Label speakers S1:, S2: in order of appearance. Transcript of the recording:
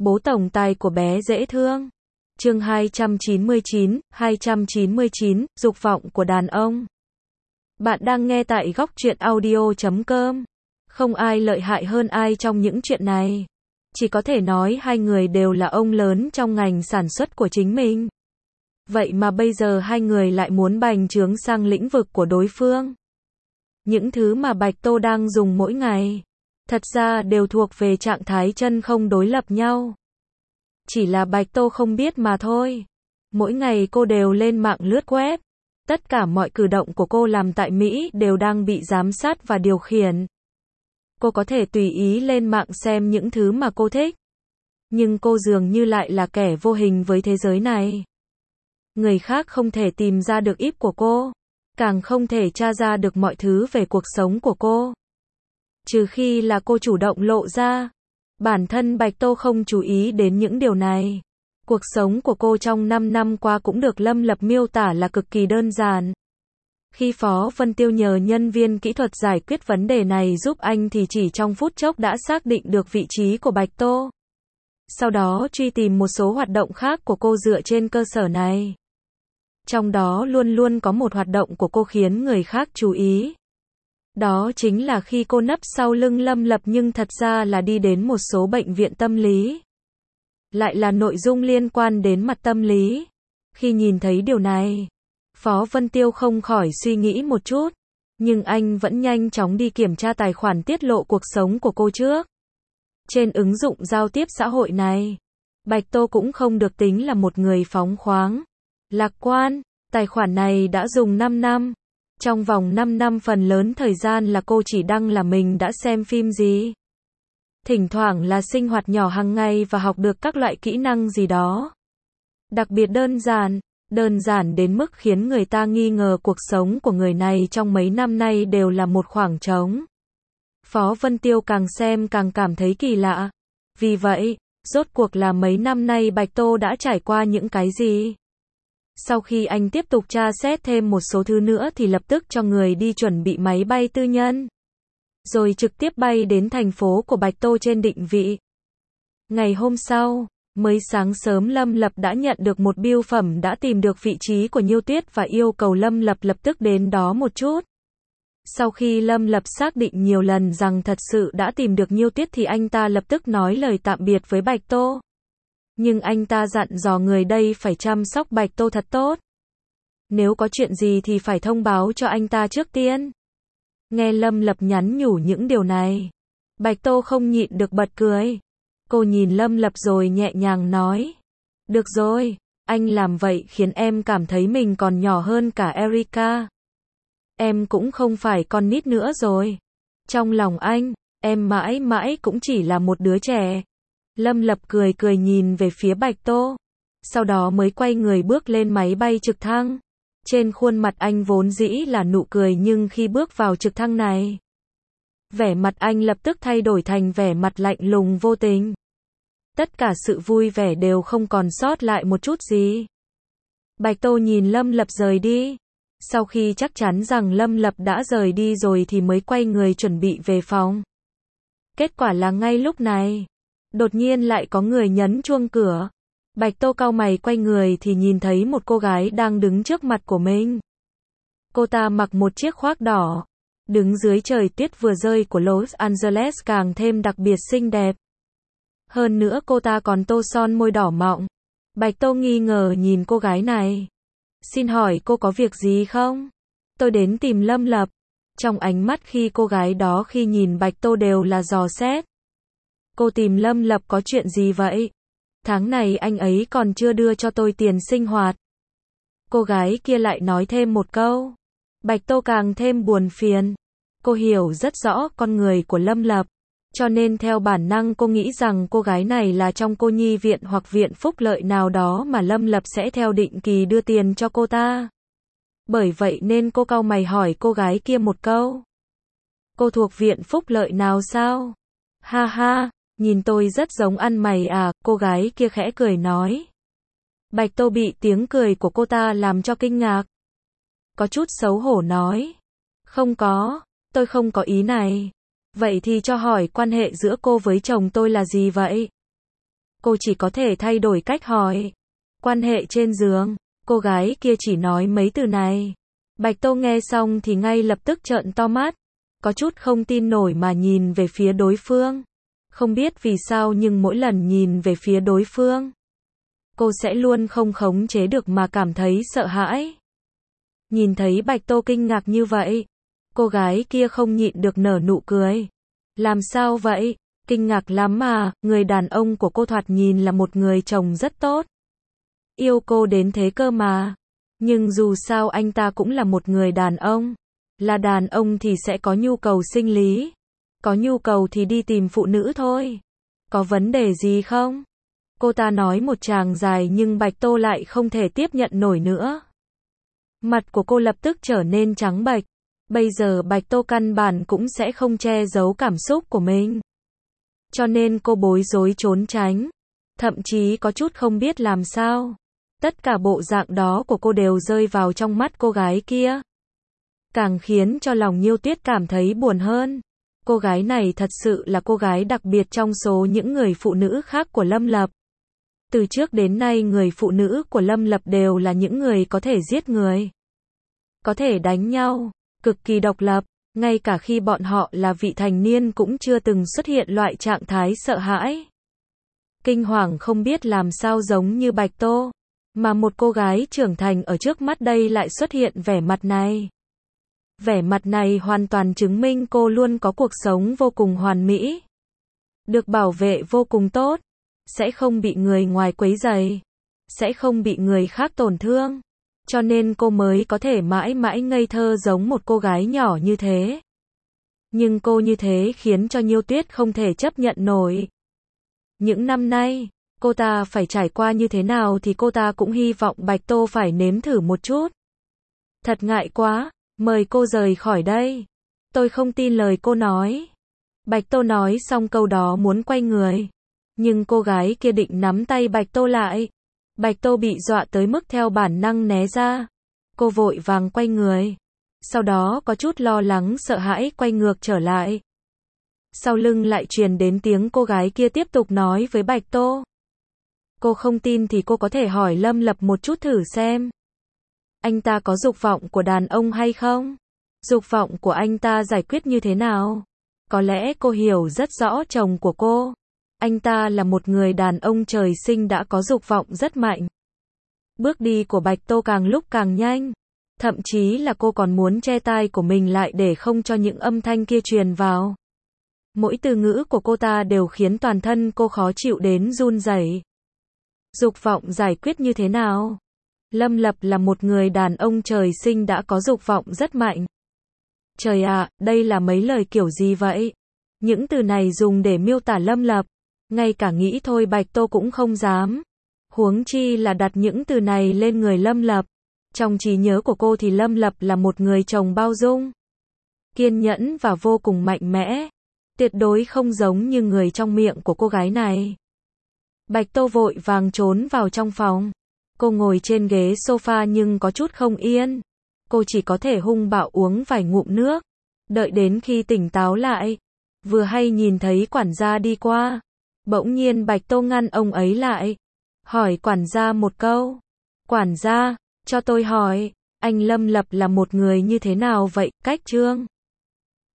S1: Bố tổng tài của bé dễ thương. Chương 299, dục vọng của đàn ông. Bạn đang nghe tại góc truyện audio.com. Không ai lợi hại hơn ai trong những chuyện này. Chỉ có thể nói hai người đều là ông lớn trong ngành sản xuất của chính mình. Vậy mà bây giờ hai người lại muốn bành trướng sang lĩnh vực của đối phương. Những thứ mà Bạch Tô đang dùng mỗi ngày, thật ra đều thuộc về trạng thái chân không đối lập nhau. Chỉ là Bạch Tô không biết mà thôi. Mỗi ngày cô đều lên mạng lướt web. Tất cả mọi cử động của cô làm tại Mỹ đều đang bị giám sát và điều khiển. Cô có thể tùy ý lên mạng xem những thứ mà cô thích. Nhưng cô dường như lại là kẻ vô hình với thế giới này. Người khác không thể tìm ra được íp của cô. Càng không thể tra ra được mọi thứ về cuộc sống của cô. Trừ khi là cô chủ động lộ ra. Bản thân Bạch Tô không chú ý đến những điều này. Cuộc sống của cô trong 5 năm qua cũng được Lâm Lập miêu tả là cực kỳ đơn giản. Khi Phó Vân Tiêu nhờ nhân viên kỹ thuật giải quyết vấn đề này giúp anh thì chỉ trong phút chốc đã xác định được vị trí của Bạch Tô. Sau đó truy tìm một số hoạt động khác của cô dựa trên cơ sở này. Trong đó luôn luôn có một hoạt động của cô khiến người khác chú ý. Đó chính là khi cô nấp sau lưng Lâm Lập nhưng thật ra là đi đến một số bệnh viện tâm lý. Lại là nội dung liên quan đến mặt tâm lý. Khi nhìn thấy điều này, Phó Vân Tiêu không khỏi suy nghĩ một chút. Nhưng anh vẫn nhanh chóng đi kiểm tra tài khoản tiết lộ cuộc sống của cô trước. Trên ứng dụng giao tiếp xã hội này, Bạch Tô cũng không được tính là một người phóng khoáng, lạc quan. Tài khoản này đã dùng 5 năm. Trong vòng 5 năm phần lớn thời gian là cô chỉ đăng là mình đã xem phim gì. Thỉnh thoảng là sinh hoạt nhỏ hàng ngày và học được các loại kỹ năng gì đó. Đặc biệt đơn giản đến mức khiến người ta nghi ngờ cuộc sống của người này trong mấy năm nay đều là một khoảng trống. Phó Vân Tiêu càng xem càng cảm thấy kỳ lạ. Vì vậy, rốt cuộc là mấy năm nay Bạch Tô đã trải qua những cái gì? Sau khi anh tiếp tục tra xét thêm một số thứ nữa thì lập tức cho người đi chuẩn bị máy bay tư nhân. Rồi trực tiếp bay đến thành phố của Bạch Tô trên định vị. Ngày hôm sau, mới sáng sớm Lâm Lập đã nhận được một bưu phẩm đã tìm được vị trí của Nhiêu Tuyết và yêu cầu Lâm Lập lập tức đến đó một chút. Sau khi Lâm Lập xác định nhiều lần rằng thật sự đã tìm được Nhiêu Tuyết thì anh ta lập tức nói lời tạm biệt với Bạch Tô. Nhưng anh ta dặn dò người đây phải chăm sóc Bạch Tô thật tốt. Nếu có chuyện gì thì phải thông báo cho anh ta trước tiên. Nghe Lâm Lập nhắn nhủ những điều này, Bạch Tô không nhịn được bật cười. Cô nhìn Lâm Lập rồi nhẹ nhàng nói. Được rồi, anh làm vậy khiến em cảm thấy mình còn nhỏ hơn cả Erika. Em cũng không phải con nít nữa rồi. Trong lòng anh, em mãi mãi cũng chỉ là một đứa trẻ. Lâm Lập cười cười nhìn về phía Bạch Tô. Sau đó mới quay người bước lên máy bay trực thăng. Trên khuôn mặt anh vốn dĩ là nụ cười nhưng khi bước vào trực thăng này, vẻ mặt anh lập tức thay đổi thành vẻ mặt lạnh lùng vô tình. Tất cả sự vui vẻ đều không còn sót lại một chút gì. Bạch Tô nhìn Lâm Lập rời đi. Sau khi chắc chắn rằng Lâm Lập đã rời đi rồi thì mới quay người chuẩn bị về phòng. Kết quả là ngay lúc này, đột nhiên lại có người nhấn chuông cửa. Bạch Tô cau mày quay người thì nhìn thấy một cô gái đang đứng trước mặt của mình. Cô ta mặc một chiếc khoác đỏ, đứng dưới trời tuyết vừa rơi của Los Angeles càng thêm đặc biệt xinh đẹp. Hơn nữa cô ta còn tô son môi đỏ mọng. Bạch Tô nghi ngờ nhìn cô gái này. Xin hỏi cô có việc gì không? Tôi đến tìm Lâm Lập. Trong ánh mắt khi cô gái đó khi nhìn Bạch Tô đều là dò xét. Cô tìm Lâm Lập có chuyện gì vậy? Tháng này anh ấy còn chưa đưa cho tôi tiền sinh hoạt. Cô gái kia lại nói thêm một câu. Bạch Tô càng thêm buồn phiền. Cô hiểu rất rõ con người của Lâm Lập. Cho nên theo bản năng cô nghĩ rằng cô gái này là trong cô nhi viện hoặc viện phúc lợi nào đó mà Lâm Lập sẽ theo định kỳ đưa tiền cho cô ta. Bởi vậy nên cô cau mày hỏi cô gái kia một câu. Cô thuộc viện phúc lợi nào sao? Ha ha, nhìn tôi rất giống ăn mày à, cô gái kia khẽ cười nói. Bạch Tô bị tiếng cười của cô ta làm cho kinh ngạc. Có chút xấu hổ nói. Không có, tôi không có ý này. Vậy thì cho hỏi quan hệ giữa cô với chồng tôi là gì vậy? Cô chỉ có thể thay đổi cách hỏi. Quan hệ trên giường, cô gái kia chỉ nói mấy từ này. Bạch Tô nghe xong thì ngay lập tức trợn to mắt, có chút không tin nổi mà nhìn về phía đối phương. Không biết vì sao nhưng mỗi lần nhìn về phía đối phương, cô sẽ luôn không khống chế được mà cảm thấy sợ hãi. Nhìn thấy Bạch Tô kinh ngạc như vậy, cô gái kia không nhịn được nở nụ cười. Làm sao vậy? Kinh ngạc lắm mà, người đàn ông của cô thoạt nhìn là một người chồng rất tốt. Yêu cô đến thế cơ mà. Nhưng dù sao anh ta cũng là một người đàn ông. Là đàn ông thì sẽ có nhu cầu sinh lý. Có nhu cầu thì đi tìm phụ nữ thôi. Có vấn đề gì không? Cô ta nói một tràng dài nhưng Bạch Tô lại không thể tiếp nhận nổi nữa. Mặt của cô lập tức trở nên trắng bệch. Bây giờ Bạch Tô căn bản cũng sẽ không che giấu cảm xúc của mình. Cho nên cô bối rối trốn tránh. Thậm chí có chút không biết làm sao. Tất cả bộ dạng đó của cô đều rơi vào trong mắt cô gái kia. Càng khiến cho lòng Nhiêu Tuyết cảm thấy buồn hơn. Cô gái này thật sự là cô gái đặc biệt trong số những người phụ nữ khác của Lâm Lập. Từ trước đến nay người phụ nữ của Lâm Lập đều là những người có thể giết người, có thể đánh nhau, cực kỳ độc lập, ngay cả khi bọn họ là vị thành niên cũng chưa từng xuất hiện loại trạng thái sợ hãi, kinh hoàng không biết làm sao giống như Bạch Tô, mà một cô gái trưởng thành ở trước mắt đây lại xuất hiện vẻ mặt này. Vẻ mặt này hoàn toàn chứng minh cô luôn có cuộc sống vô cùng hoàn mỹ, được bảo vệ vô cùng tốt, sẽ không bị người ngoài quấy rầy, sẽ không bị người khác tổn thương, cho nên cô mới có thể mãi mãi ngây thơ giống một cô gái nhỏ như thế. Nhưng cô như thế khiến cho Nhiêu Tuyết không thể chấp nhận nổi. Những năm nay, cô ta phải trải qua như thế nào thì cô ta cũng hy vọng Bạch Tô phải nếm thử một chút. Thật ngại quá, mời cô rời khỏi đây. Tôi không tin lời cô nói. Bạch Tô nói xong câu đó muốn quay người. Nhưng cô gái kia định nắm tay Bạch Tô lại. Bạch Tô bị dọa tới mức theo bản năng né ra. Cô vội vàng quay người. Sau đó có chút lo lắng sợ hãi quay ngược trở lại. Sau lưng lại truyền đến tiếng cô gái kia tiếp tục nói với Bạch Tô. Cô không tin thì cô có thể hỏi Lâm Lập một chút thử xem. Anh ta có dục vọng của đàn ông hay không? Dục vọng của anh ta giải quyết như thế nào? Có lẽ cô hiểu rất rõ chồng của cô. Anh ta là một người đàn ông trời sinh đã có dục vọng rất mạnh. Bước đi của Bạch Tô càng lúc càng nhanh. Thậm chí là cô còn muốn che tai của mình lại để không cho những âm thanh kia truyền vào. Mỗi từ ngữ của cô ta đều khiến toàn thân cô khó chịu đến run rẩy. Dục vọng giải quyết như thế nào? Lâm Lập là một người đàn ông trời sinh đã có dục vọng rất mạnh. Trời ạ, đây là mấy lời kiểu gì vậy? Những từ này dùng để miêu tả Lâm Lập. Ngay cả nghĩ thôi Bạch Tô cũng không dám. Huống chi là đặt những từ này lên người Lâm Lập. Trong trí nhớ của cô thì Lâm Lập là một người chồng bao dung, kiên nhẫn và vô cùng mạnh mẽ. Tuyệt đối không giống như người trong miệng của cô gái này. Bạch Tô vội vàng trốn vào trong phòng. Cô ngồi trên ghế sofa nhưng có chút không yên. Cô chỉ có thể hung bạo uống vài ngụm nước. Đợi đến khi tỉnh táo lại. Vừa hay nhìn thấy quản gia đi qua. Bỗng nhiên Bạch Tô ngăn ông ấy lại. Hỏi quản gia một câu. Quản gia, cho tôi hỏi, anh Lâm Lập là một người như thế nào vậy? Cách Trương